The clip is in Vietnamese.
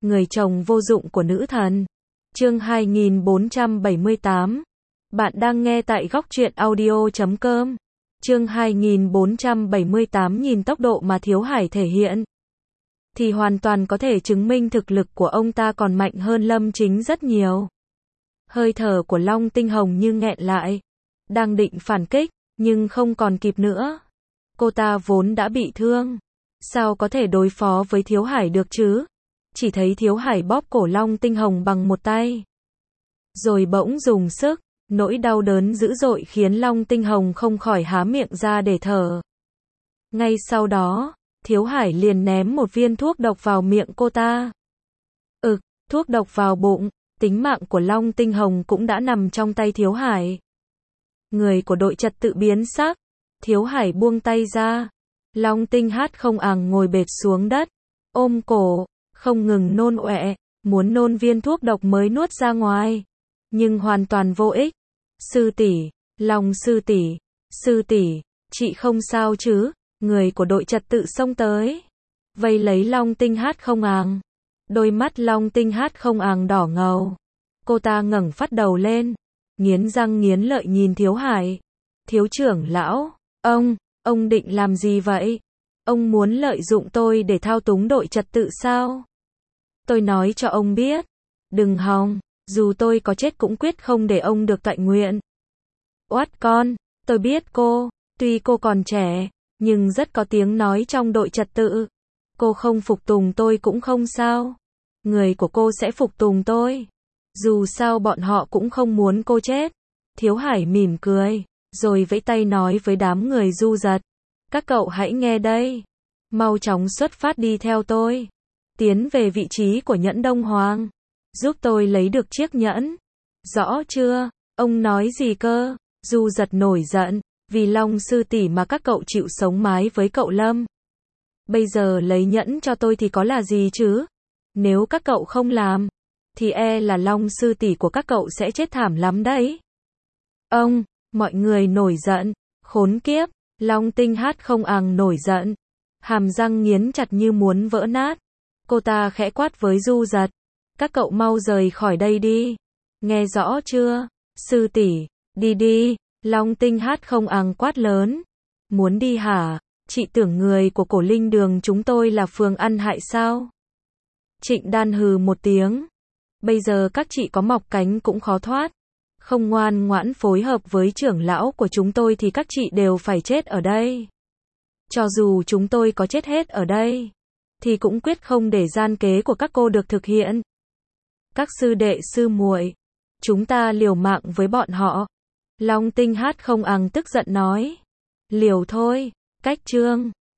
người chồng vô dụng của nữ thần. Chương 2478. Bạn đang nghe tại góc truyện audio.com. Chương 2478. Nhìn tốc độ mà Thiếu Hải thể hiện thì hoàn toàn có thể chứng minh thực lực của ông ta còn mạnh hơn Lâm Chính rất nhiều. Hơi thở của Long Tinh Hồng như nghẹn lại, đang định phản kích, nhưng không còn kịp nữa. Cô ta vốn đã bị thương, sao có thể đối phó với Thiếu Hải được chứ? Chỉ thấy Thiếu Hải bóp cổ Long Tinh Hồng bằng một tay, rồi bỗng dùng sức, nỗi đau đớn dữ dội khiến Long Tinh Hồng không khỏi há miệng ra để thở. Ngay sau đó, Thiếu Hải liền ném một viên thuốc độc vào miệng cô ta. Thuốc độc vào bụng, tính mạng của Long Tinh Hồng cũng đã nằm trong tay Thiếu Hải. Người của đội trật tự biến sắc, Thiếu Hải buông tay ra. Long Tinh Hát không àng ngồi bệt xuống đất, ôm cổ, không ngừng nôn ọe, muốn nôn viên thuốc độc mới nuốt ra ngoài, nhưng hoàn toàn vô ích. Sư tỷ, Long sư tỷ, chị không sao chứ? Người của đội trật tự xông tới, vây lấy Long Tinh Hát không àng. Đôi mắt Long Tinh Hát không àng đỏ ngầu. Cô ta ngẩng phát đầu lên, nghiến răng nghiến lợi nhìn Thiếu Hải. Thiếu trưởng lão, ông định làm gì vậy? Ông muốn lợi dụng tôi để thao túng đội trật tự sao? Tôi nói cho ông biết, đừng hòng, dù tôi có chết cũng quyết không để ông được toại nguyện. Oát con, tôi biết cô, tuy cô còn trẻ, nhưng rất có tiếng nói trong đội trật tự. Cô không phục tùng tôi cũng không sao. Người của cô sẽ phục tùng tôi. Dù sao bọn họ cũng không muốn cô chết. Thiếu Hải mỉm cười, rồi vẫy tay nói với đám người du dật. Các cậu hãy nghe đây. Mau chóng xuất phát đi theo tôi. Tiến về vị trí của nhẫn Đông Hoàng. Giúp tôi lấy được chiếc nhẫn. Rõ chưa? Ông nói gì cơ? Du dật nổi giận. Vì Long sư tỷ mà các cậu chịu sống mái với cậu Lâm. Bây giờ lấy nhẫn cho tôi thì có là gì chứ? Nếu các cậu không làm, thì e là Long sư tỷ của các cậu sẽ chết thảm lắm đấy. Mọi người nổi giận. Khốn kiếp. Long Tinh Hát không àng nổi giận, hàm răng nghiến chặt như muốn vỡ nát. Cô ta khẽ quát với du dật. Các cậu mau rời khỏi đây đi. Nghe rõ chưa? Sư tỷ, đi đi. Long Tinh Hát không àng quát lớn. Muốn đi hả? Chị tưởng người của Cổ Linh Đường chúng tôi là phường ăn hại sao? Trịnh Đan hừ một tiếng. Bây giờ các chị có mọc cánh cũng khó thoát. Không ngoan ngoãn phối hợp với trưởng lão của chúng tôi thì các chị đều phải chết ở đây. Cho dù chúng tôi có chết hết ở đây, thì cũng quyết không để gian kế của các cô được thực hiện. Các sư đệ sư muội, chúng ta liều mạng với bọn họ. Long Tinh Hát không àng tức giận nói. Liều thôi, cách chương.